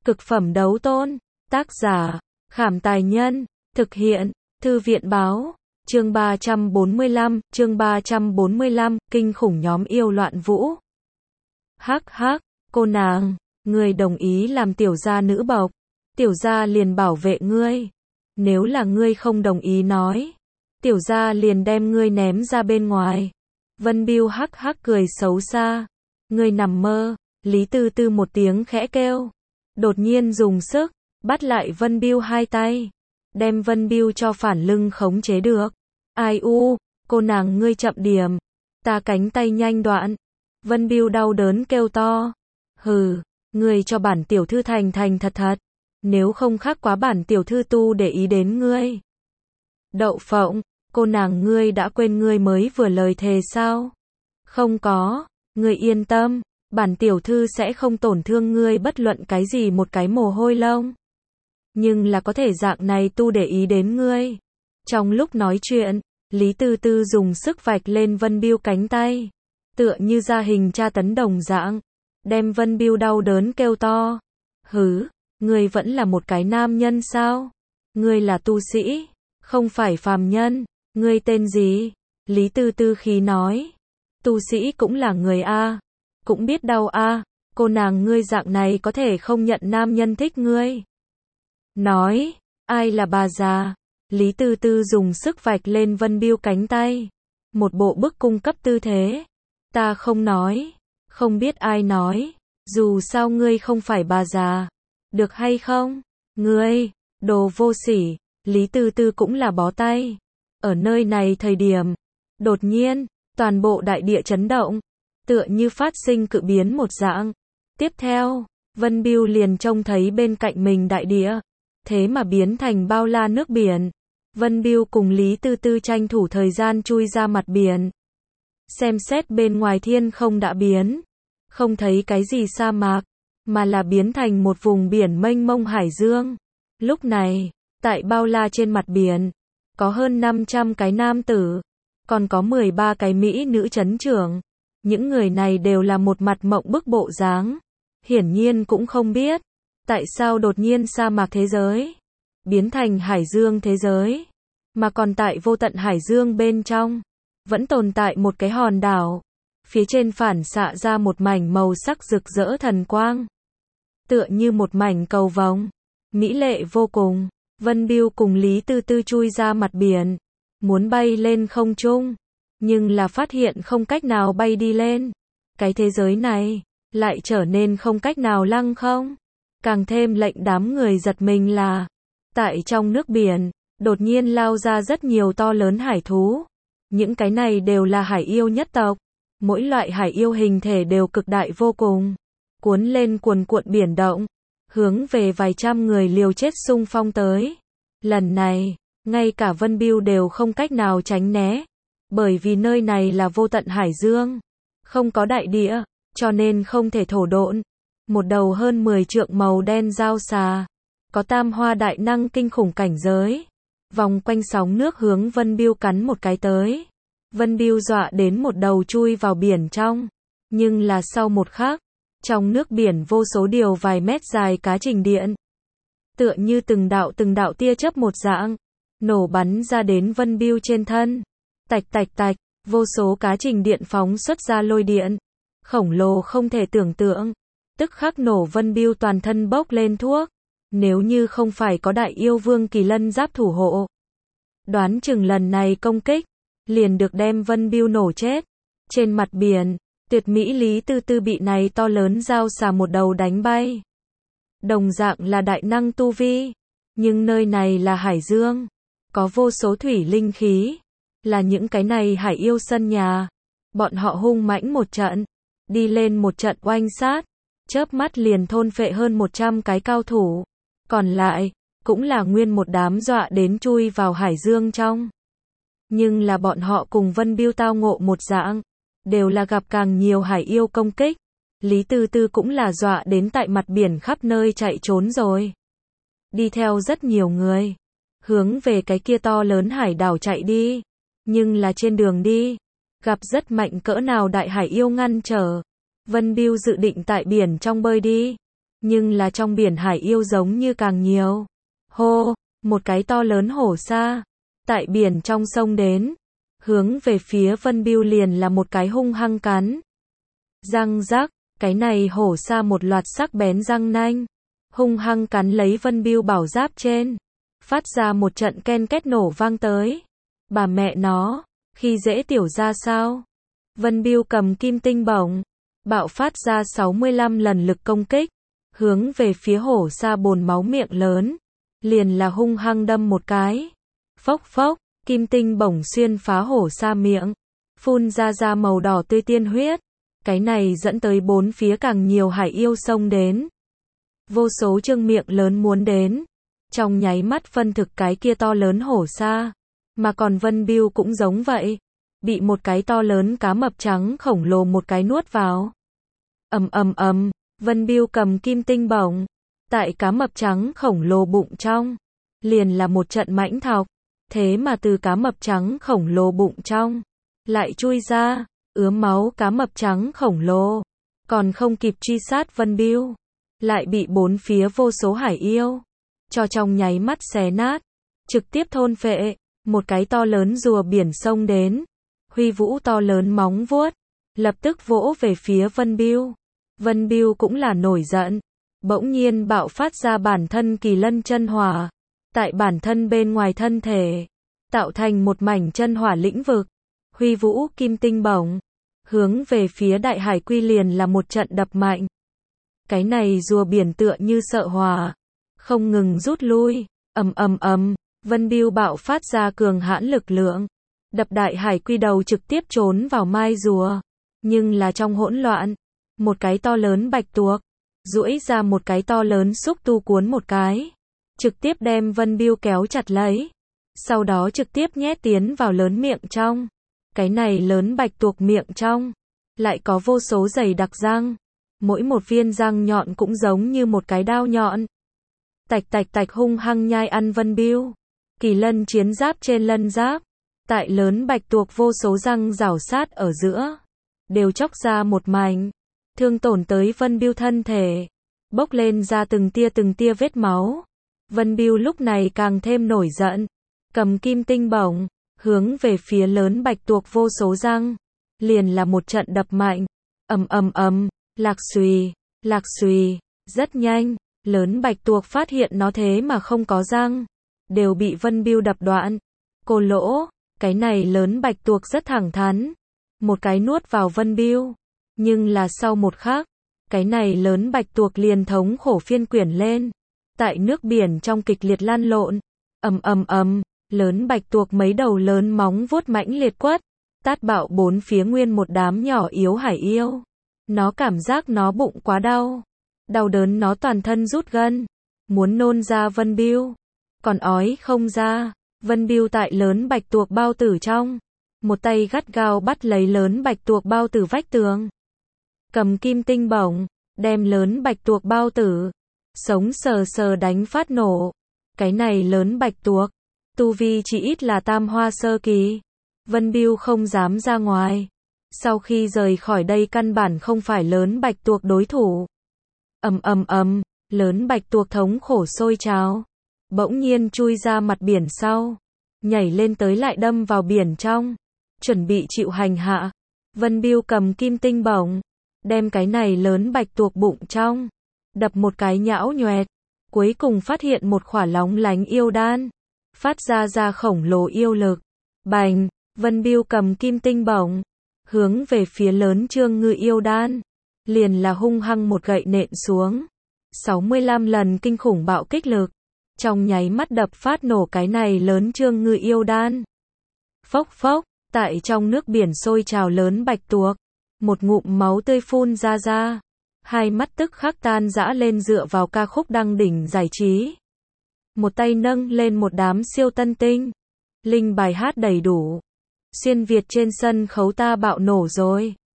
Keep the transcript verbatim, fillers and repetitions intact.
Cực phẩm đấu tôn. Tác giả, Khảm Tài Nhân. Thực hiện, Thư viện Báo. Chương ba trăm bốn mươi lăm, chương ba trăm bốn mươi lăm, kinh khủng nhóm yêu loạn vũ. Hắc hắc, cô nàng, ngươi đồng ý làm tiểu gia nữ bộc, tiểu gia liền bảo vệ ngươi. Nếu là ngươi không đồng ý nói, tiểu gia liền đem ngươi ném ra bên ngoài. Vân Bưu hắc hắc cười xấu xa. Ngươi nằm mơ. Lý Tư Tư một tiếng khẽ kêu, đột nhiên dùng sức bắt lại Vân Bưu hai tay, đem Vân Bưu cho phản lưng khống chế được. Ai u, cô nàng ngươi chậm điểm, ta cánh tay nhanh đoạn. Vân Bưu đau đớn kêu to. Hừ, ngươi cho bản tiểu thư thành thành thật thật, nếu không khác quá bản tiểu thư tu để ý đến ngươi. Đậu phộng, cô nàng ngươi đã quên ngươi mới vừa lời thề sao? Không có, ngươi yên tâm, bản tiểu thư sẽ không tổn thương ngươi bất luận cái gì một cái mồ hôi lông. Nhưng là có thể dạng này tu để ý đến ngươi. Trong lúc nói chuyện, Lý Tư Tư dùng sức vạch lên Vân Bưu cánh tay, tựa như ra hình tra tấn đồng dạng, đem Vân Bưu đau đớn kêu to. Hứ, ngươi vẫn là một cái nam nhân sao? Ngươi là tu sĩ, không phải phàm nhân. Ngươi tên gì? Lý Tư Tư khí nói. Tu sĩ cũng là người a, cũng biết đau a, cô nàng ngươi dạng này có thể không nhận nam nhân thích ngươi. Nói, ai là bà già? Lý Tư Tư dùng sức vạch lên Vân Bưu cánh tay, một bộ bức cung cấp tư thế. Ta không nói, không biết ai nói, dù sao ngươi không phải bà già, được hay không? Ngươi, đồ vô sỉ. Lý Tư Tư cũng là bó tay. Ở nơi này thời điểm, đột nhiên, toàn bộ đại địa chấn động, tựa như phát sinh cự biến một dạng. Tiếp theo, Vân Bưu liền trông thấy bên cạnh mình đại địa, thế mà biến thành bao la nước biển. Vân Bưu cùng Lý Tư Tư tranh thủ thời gian chui ra mặt biển. Xem xét bên ngoài thiên không đã biến, không thấy cái gì sa mạc, mà là biến thành một vùng biển mênh mông hải dương. Lúc này, tại bao la trên mặt biển, có hơn năm trăm cái nam tử, còn có mười ba cái mỹ nữ chấn trưởng. Những người này đều là một mặt mộng bức bộ dáng. Hiển nhiên cũng không biết, tại sao đột nhiên sa mạc thế giới biến thành hải dương thế giới, mà còn tại vô tận hải dương bên trong, vẫn tồn tại một cái hòn đảo. Phía trên phản xạ ra một mảnh màu sắc rực rỡ thần quang, tựa như một mảnh cầu vồng, mỹ lệ vô cùng. Vân Bưu cùng Lý Tư Tư chui ra mặt biển, muốn bay lên không trung, nhưng là phát hiện không cách nào bay đi lên. Cái thế giới này lại trở nên không cách nào lăng không. Càng thêm lệnh đám người giật mình là, tại trong nước biển, đột nhiên lao ra rất nhiều to lớn hải thú. Những cái này đều là hải yêu nhất tộc. Mỗi loại hải yêu hình thể đều cực đại vô cùng, cuốn lên cuồn cuộn biển động, hướng về vài trăm người liều chết xung phong tới. Lần này, ngay cả Vân Bưu đều không cách nào tránh né, bởi vì nơi này là vô tận hải dương, không có đại địa, cho nên không thể thổ độn. Một đầu hơn mười trượng màu đen dao xà, có tam hoa đại năng kinh khủng cảnh giới, vòng quanh sóng nước hướng Vân Bưu cắn một cái tới. Vân Bưu dọa đến một đầu chui vào biển trong, nhưng là sau một khắc, trong nước biển vô số điều vài mét dài cá trình điện, tựa như từng đạo từng đạo tia chớp một dạng, nổ bắn ra đến Vân Bưu trên thân. Tạch tạch tạch, vô số cá trình điện phóng xuất ra lôi điện, khổng lồ không thể tưởng tượng, tức khắc nổ Vân Bưu toàn thân bốc lên thuốc. Nếu như không phải có đại yêu vương kỳ lân giáp thủ hộ, đoán chừng lần này công kích liền được đem Vân Bưu nổ chết. Trên mặt biển, tuyệt mỹ Lý Tư Tư bị này to lớn dao xà một đầu đánh bay. Đồng dạng là đại năng tu vi, nhưng nơi này là hải dương, có vô số thủy linh khí, là những cái này hải yêu sân nhà. Bọn họ hung mãnh một trận, đi lên một trận oanh sát, chớp mắt liền thôn phệ hơn một trăm cái cao thủ, còn lại cũng là nguyên một đám dọa đến chui vào hải dương trong. Nhưng là bọn họ cùng Vân Bưu tao ngộ một dạng, đều là gặp càng nhiều hải yêu công kích. Lý Tư Tư cũng là dọa đến tại mặt biển khắp nơi chạy trốn rồi. Đi theo rất nhiều người, hướng về cái kia to lớn hải đảo chạy đi. Nhưng là trên đường đi, gặp rất mạnh cỡ nào đại hải yêu ngăn trở. Vân Bưu dự định tại biển trong bơi đi, nhưng là trong biển hải yêu giống như càng nhiều. Hô, một cái to lớn hổ sa, tại biển trong sông đến, hướng về phía Vân Bưu liền là một cái hung hăng cắn. Răng rắc, cái này hổ sa một loạt sắc bén răng nanh, hung hăng cắn lấy Vân Bưu bảo giáp trên, phát ra một trận ken két nổ vang tới. Bà mẹ nó, khi dễ tiểu ra sao? Vân Bưu cầm kim tinh bổng, bạo phát ra sáu mươi lăm lần lực công kích, hướng về phía hổ sa bồn máu miệng lớn, liền là hung hăng đâm một cái. Phốc phốc, kim tinh bổng xuyên phá hổ sa miệng, phun ra ra màu đỏ tươi tiên huyết. Cái này dẫn tới bốn phía càng nhiều hải yêu xông đến. Vô số trương miệng lớn muốn đến, trong nháy mắt phân thực cái kia to lớn hổ sa. Mà còn Vân Bưu cũng giống vậy, bị một cái to lớn cá mập trắng khổng lồ một cái nuốt vào. Ầm ầm ầm, Vân Bưu cầm kim tinh bổng, tại cá mập trắng khổng lồ bụng trong, liền là một trận mãnh thọc, thế mà từ cá mập trắng khổng lồ bụng trong, lại chui ra, ứa máu cá mập trắng khổng lồ, còn không kịp truy sát Vân Bưu, lại bị bốn phía vô số hải yêu, cho trong nháy mắt xé nát, trực tiếp thôn phệ. Một cái to lớn rùa biển sông đến, huy vũ to lớn móng vuốt, lập tức vỗ về phía Vân Bưu. Vân Bưu cũng là nổi giận, bỗng nhiên bạo phát ra bản thân kỳ lân chân hỏa, tại bản thân bên ngoài thân thể, tạo thành một mảnh chân hỏa lĩnh vực, huy vũ kim tinh bổng, hướng về phía đại hải quy liền là một trận đập mạnh. Cái này rùa biển tựa như sợ hỏa, không ngừng rút lui, ầm ầm ầm. Vân Bưu bạo phát ra cường hãn lực lượng, đập đại hải quy đầu trực tiếp trốn vào mai rùa, nhưng là trong hỗn loạn, một cái to lớn bạch tuộc, duỗi ra một cái to lớn xúc tu cuốn một cái, trực tiếp đem Vân Bưu kéo chặt lấy, sau đó trực tiếp nhét tiến vào lớn miệng trong. Cái này lớn bạch tuộc miệng trong, lại có vô số dày đặc răng, mỗi một viên răng nhọn cũng giống như một cái đao nhọn. Tạch tạch tạch hung hăng nhai ăn Vân Bưu. Kỳ lân chiến giáp trên lân giáp, tại lớn bạch tuộc vô số răng rảo sát ở giữa, đều chóc ra một mảnh, thương tổn tới Vân Bưu thân thể, bốc lên ra từng tia từng tia vết máu. Vân Bưu lúc này càng thêm nổi giận, cầm kim tinh bổng, hướng về phía lớn bạch tuộc vô số răng, liền là một trận đập mạnh, ầm ầm ầm, lạc xùy, lạc xùy, rất nhanh, lớn bạch tuộc phát hiện nó thế mà không có răng, đều bị Vân Bưu đập đoạn. Cô lỗ, cái này lớn bạch tuộc rất thẳng thắn, một cái nuốt vào Vân Bưu, nhưng là sau một khắc, cái này lớn bạch tuộc liền thống khổ phiên quyển lên, tại nước biển trong kịch liệt lăn lộn, ầm ầm ầm, lớn bạch tuộc mấy đầu lớn móng vuốt mãnh liệt quất, tát bạo bốn phía nguyên một đám nhỏ yếu hải yêu. Nó cảm giác nó bụng quá đau, đau đớn nó toàn thân rút gân, muốn nôn ra Vân Bưu, còn ói không ra. Vân Bưu tại lớn bạch tuộc bao tử trong, một tay gắt gao bắt lấy lớn bạch tuộc bao tử vách tường, cầm kim tinh bổng, đem lớn bạch tuộc bao tử, sống sờ sờ đánh phát nổ. Cái này lớn bạch tuộc, tu vi chỉ ít là tam hoa sơ kỳ, Vân Bưu không dám ra ngoài. Sau khi rời khỏi đây căn bản không phải lớn bạch tuộc đối thủ. Ầm ầm ầm, lớn bạch tuộc thống khổ sôi trào, bỗng nhiên chui ra mặt biển sau, nhảy lên tới lại đâm vào biển trong, chuẩn bị chịu hành hạ. Vân Bưu cầm kim tinh bổng, đem cái này lớn bạch tuộc bụng trong, đập một cái nhão nhoẹt, cuối cùng phát hiện một khỏa lóng lánh yêu đan, phát ra ra khổng lồ yêu lực. Bành, Vân Bưu cầm kim tinh bổng, hướng về phía lớn trương ngư yêu đan, liền là hung hăng một gậy nện xuống. sáu mươi lăm lần kinh khủng bạo kích lực, trong nháy mắt đập phát nổ cái này lớn trương ngư yêu đan. Phốc phốc, tại trong nước biển sôi trào lớn bạch tuộc, một ngụm máu tươi phun ra ra, hai mắt tức khắc tan rã lên dựa vào ca khúc đăng đỉnh giải trí. Một tay nâng lên một đám siêu tân tinh, linh bài hát đầy đủ. Xuyên Việt trên sân khấu ta bạo nổ rồi.